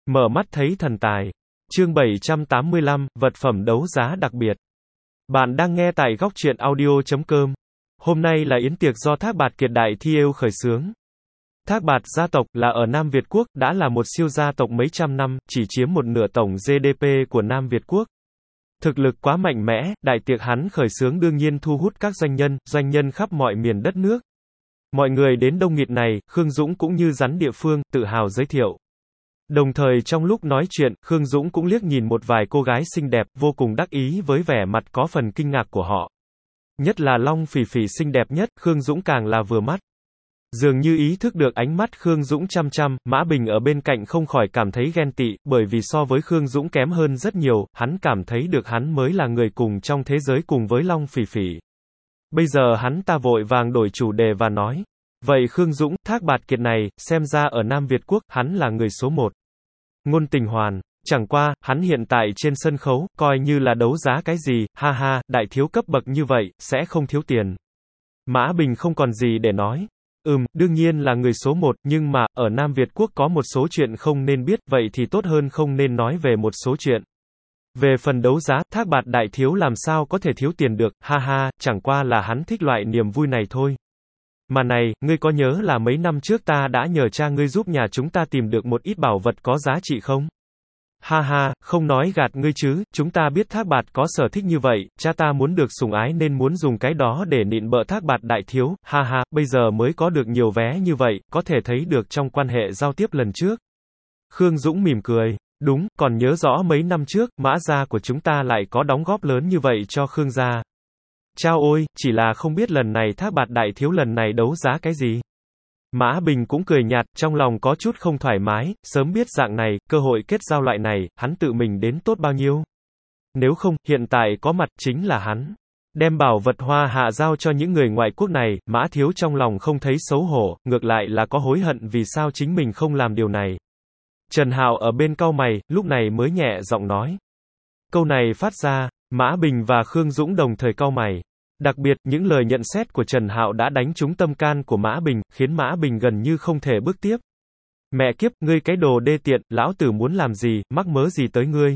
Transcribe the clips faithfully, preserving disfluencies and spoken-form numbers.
Mở mắt thấy thần tài. Chương bảy trăm tám mươi lăm, vật phẩm đấu giá đặc biệt. Bạn đang nghe tại góc truyện audio chấm com. Hôm nay là yến tiệc do Thác Bạt Kiệt Đại Thi Êu khởi xướng. Thác Bạt gia tộc là ở Nam Việt Quốc, đã là một siêu gia tộc mấy trăm năm, chỉ chiếm một nửa tổng giê đê pê của Nam Việt Quốc. Thực lực quá mạnh mẽ, đại tiệc hắn khởi xướng đương nhiên thu hút các doanh nhân, doanh nhân khắp mọi miền đất nước. Mọi người đến đông nghịt này, Khương Dũng cũng như rắn địa phương, tự hào giới thiệu. Đồng thời trong lúc nói chuyện, Khương Dũng cũng liếc nhìn một vài cô gái xinh đẹp, vô cùng đắc ý với vẻ mặt có phần kinh ngạc của họ. Nhất là Long Phỉ Phỉ xinh đẹp nhất, Khương Dũng càng là vừa mắt. Dường như ý thức được ánh mắt Khương Dũng chăm chăm, Mã Bình ở bên cạnh không khỏi cảm thấy ghen tị, bởi vì so với Khương Dũng kém hơn rất nhiều, hắn cảm thấy được hắn mới là người cùng trong thế giới cùng với Long Phỉ Phỉ. Bây giờ hắn ta vội vàng đổi chủ đề và nói, vậy Khương Dũng, Thác Bạt Kiệt này, xem ra ở Nam Việt Quốc, hắn là người số một. Ngôn Tình Hoàn, chẳng qua, hắn hiện tại trên sân khấu, coi như là đấu giá cái gì, ha ha, đại thiếu cấp bậc như vậy, sẽ không thiếu tiền. Mã Bình không còn gì để nói. Ừm, đương nhiên là người số một, nhưng mà, ở Nam Việt Quốc có một số chuyện không nên biết, vậy thì tốt hơn không nên nói về một số chuyện. Về phần đấu giá, Thác Bạt đại thiếu làm sao có thể thiếu tiền được, ha ha, chẳng qua là hắn thích loại niềm vui này thôi. Mà này, ngươi có nhớ là mấy năm trước ta đã nhờ cha ngươi giúp nhà chúng ta tìm được một ít bảo vật có giá trị không? Ha ha, không nói gạt ngươi chứ, chúng ta biết Thác Bạt có sở thích như vậy, cha ta muốn được sủng ái nên muốn dùng cái đó để nịnh bợ Thác Bạt đại thiếu, ha ha, bây giờ mới có được nhiều vé như vậy, có thể thấy được trong quan hệ giao tiếp lần trước. Khương Dũng mỉm cười, đúng, còn nhớ rõ mấy năm trước, Mã gia của chúng ta lại có đóng góp lớn như vậy cho Khương gia. Chao ôi, chỉ là không biết lần này Thác Bạt đại thiếu lần này đấu giá cái gì. Mã Bình cũng cười nhạt, trong lòng có chút không thoải mái, sớm biết dạng này, cơ hội kết giao loại này, hắn tự mình đến tốt bao nhiêu. Nếu không, hiện tại có mặt chính là hắn. Đem bảo vật hoa hạ giao cho những người ngoại quốc này, Mã Thiếu trong lòng không thấy xấu hổ, ngược lại là có hối hận vì sao chính mình không làm điều này. Trần Hạo ở bên cau mày, lúc này mới nhẹ giọng nói. Câu này phát ra, Mã Bình và Khương Dũng đồng thời cau mày. Đặc biệt, những lời nhận xét của Trần Hạo đã đánh trúng tâm can của Mã Bình, khiến Mã Bình gần như không thể bước tiếp. Mẹ kiếp, ngươi cái đồ đê tiện, lão tử muốn làm gì, mắc mớ gì tới ngươi.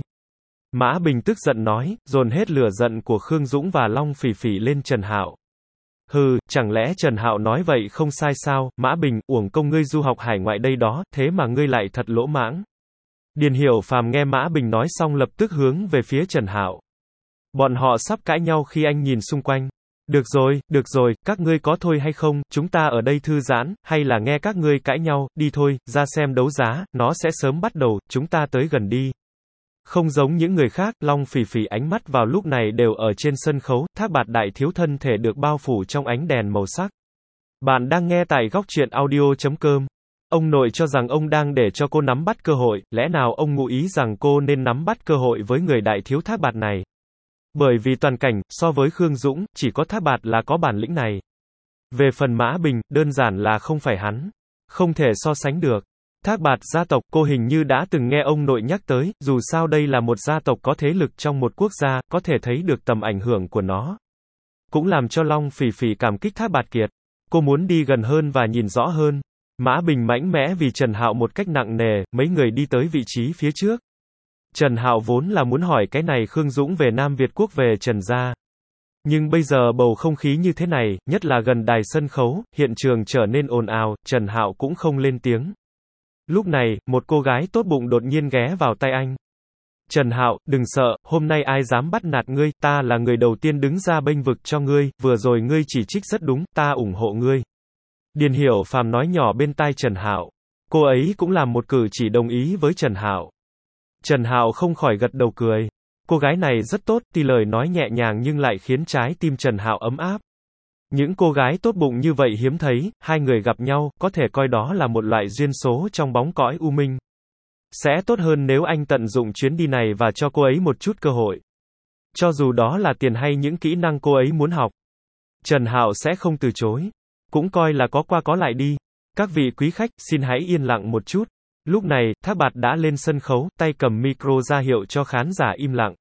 Mã Bình tức giận nói, dồn hết lửa giận của Khương Dũng và Long Phỉ Phỉ lên Trần Hạo. Hừ, chẳng lẽ Trần Hạo nói vậy không sai sao, Mã Bình, uổng công ngươi du học hải ngoại đây đó, thế mà ngươi lại thật lỗ mãng. Điền Hiểu Phàm nghe Mã Bình nói xong lập tức hướng về phía Trần Hạo. Bọn họ sắp cãi nhau khi anh nhìn xung quanh. Được rồi, được rồi, các ngươi có thôi hay không, chúng ta ở đây thư giãn, hay là nghe các ngươi cãi nhau, đi thôi, ra xem đấu giá, nó sẽ sớm bắt đầu, chúng ta tới gần đi. Không giống những người khác, Long Phỉ Phỉ ánh mắt vào lúc này đều ở trên sân khấu, Thác Bạt đại thiếu thân thể được bao phủ trong ánh đèn màu sắc. Bạn đang nghe tại góc truyện audio chấm com. Ông nội cho rằng ông đang để cho cô nắm bắt cơ hội, lẽ nào ông ngụ ý rằng cô nên nắm bắt cơ hội với người đại thiếu Thác Bạt này. Bởi vì toàn cảnh, so với Khương Dũng, chỉ có Thác Bạt là có bản lĩnh này. Về phần Mã Bình, đơn giản là không phải hắn. Không thể so sánh được. Thác Bạt gia tộc, cô hình như đã từng nghe ông nội nhắc tới, dù sao đây là một gia tộc có thế lực trong một quốc gia, có thể thấy được tầm ảnh hưởng của nó. Cũng làm cho Long Phỉ Phỉ cảm kích Thác Bạt Kiệt. Cô muốn đi gần hơn và nhìn rõ hơn. Mã Bình mãnh mẽ vì Trần Hạo một cách nặng nề, mấy người đi tới vị trí phía trước. Trần Hạo vốn là muốn hỏi cái này Khương Dũng về Nam Việt Quốc về Trần gia. Nhưng bây giờ bầu không khí như thế này, nhất là gần đài sân khấu, hiện trường trở nên ồn ào, Trần Hạo cũng không lên tiếng. Lúc này, một cô gái tốt bụng đột nhiên ghé vào tay anh. Trần Hạo, đừng sợ, hôm nay ai dám bắt nạt ngươi, ta là người đầu tiên đứng ra bênh vực cho ngươi, vừa rồi ngươi chỉ trích rất đúng, ta ủng hộ ngươi. Điền Hiểu Phàm nói nhỏ bên tai Trần Hạo. Cô ấy cũng làm một cử chỉ đồng ý với Trần Hạo. Trần Hạo không khỏi gật đầu cười. Cô gái này rất tốt, tuy lời nói nhẹ nhàng nhưng lại khiến trái tim Trần Hạo ấm áp. Những cô gái tốt bụng như vậy hiếm thấy, hai người gặp nhau, có thể coi đó là một loại duyên số trong bóng cõi u minh. Sẽ tốt hơn nếu anh tận dụng chuyến đi này và cho cô ấy một chút cơ hội. Cho dù đó là tiền hay những kỹ năng cô ấy muốn học. Trần Hạo sẽ không từ chối. Cũng coi là có qua có lại đi. Các vị quý khách, xin hãy yên lặng một chút. Lúc này, Thác Bạt đã lên sân khấu, tay cầm micro ra hiệu cho khán giả im lặng.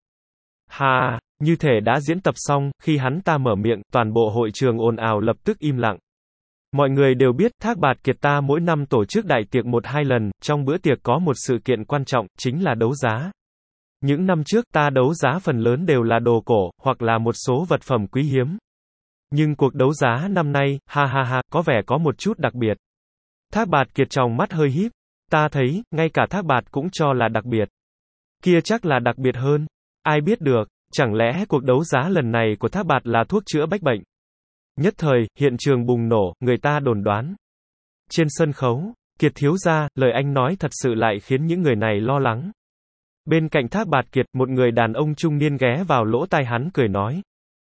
Hà, như thể đã diễn tập xong, khi hắn ta mở miệng, toàn bộ hội trường ồn ào lập tức im lặng. Mọi người đều biết, Thác Bạt Kiệt ta mỗi năm tổ chức đại tiệc một hai lần, trong bữa tiệc có một sự kiện quan trọng, chính là đấu giá. Những năm trước ta đấu giá phần lớn đều là đồ cổ, hoặc là một số vật phẩm quý hiếm. Nhưng cuộc đấu giá năm nay, ha ha ha, có vẻ có một chút đặc biệt. Thác Bạt Kiệt tròng mắt hơi híp. Ta thấy, ngay cả Thác Bạt cũng cho là đặc biệt. Kia chắc là đặc biệt hơn. Ai biết được, chẳng lẽ cuộc đấu giá lần này của Thác Bạt là thuốc chữa bách bệnh. Nhất thời, hiện trường bùng nổ, người ta đồn đoán. Trên sân khấu, Kiệt thiếu gia, lời anh nói thật sự lại khiến những người này lo lắng. Bên cạnh Thác Bạt Kiệt, một người đàn ông trung niên ghé vào lỗ tai hắn cười nói.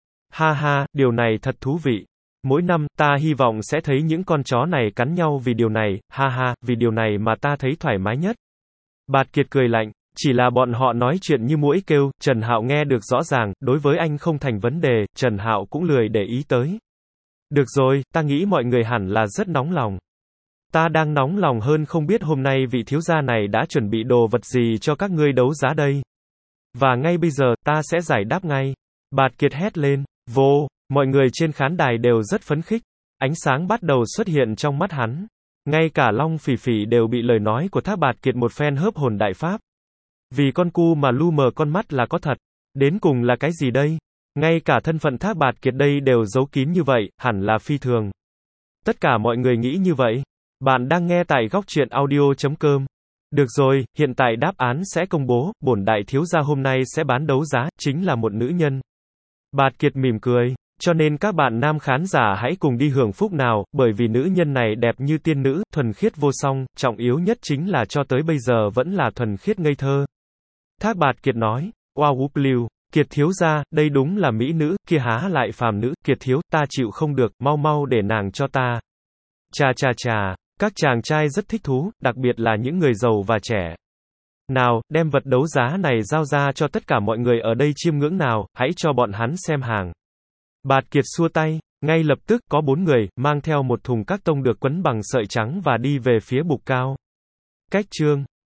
Ha ha, điều này thật thú vị. Mỗi năm, ta hy vọng sẽ thấy những con chó này cắn nhau vì điều này, ha ha, vì điều này mà ta thấy thoải mái nhất. Bạt Kiệt cười lạnh, chỉ là bọn họ nói chuyện như muỗi kêu, Trần Hạo nghe được rõ ràng, đối với anh không thành vấn đề, Trần Hạo cũng lười để ý tới. Được rồi, ta nghĩ mọi người hẳn là rất nóng lòng. Ta đang nóng lòng hơn không biết hôm nay vị thiếu gia này đã chuẩn bị đồ vật gì cho các ngươi đấu giá đây. Và ngay bây giờ, ta sẽ giải đáp ngay. Bạt Kiệt hét lên, vô, mọi người trên khán đài đều rất phấn khích. Ánh sáng bắt đầu xuất hiện trong mắt hắn. Ngay cả Long Phỉ Phỉ đều bị lời nói của Thác Bạt Kiệt một phen hớp hồn đại pháp. Vì con cu mà lu mờ con mắt là có thật. Đến cùng là cái gì đây? Ngay cả thân phận Thác Bạt Kiệt đây đều giấu kín như vậy, hẳn là phi thường. Tất cả mọi người nghĩ như vậy. Bạn đang nghe tại góc truyện audio chấm com. Được rồi, hiện tại đáp án sẽ công bố, bổn đại thiếu gia hôm nay sẽ bán đấu giá, chính là một nữ nhân. Bạt Kiệt mỉm cười, cho nên các bạn nam khán giả hãy cùng đi hưởng phúc nào, bởi vì nữ nhân này đẹp như tiên nữ, thuần khiết vô song, trọng yếu nhất chính là cho tới bây giờ vẫn là thuần khiết ngây thơ. Thác Bạt Kiệt nói, wow whoop lưu, Kiệt thiếu gia, đây đúng là mỹ nữ, kia há lại phàm nữ, Kiệt thiếu, ta chịu không được, mau mau để nàng cho ta. Chà chà chà, các chàng trai rất thích thú, đặc biệt là những người giàu và trẻ. Nào, đem vật đấu giá này giao ra cho tất cả mọi người ở đây chiêm ngưỡng nào, hãy cho bọn hắn xem hàng. Bạt Kiệt xua tay, ngay lập tức có bốn người, mang theo một thùng các tông được quấn bằng sợi trắng và đi về phía bục cao. Cách chương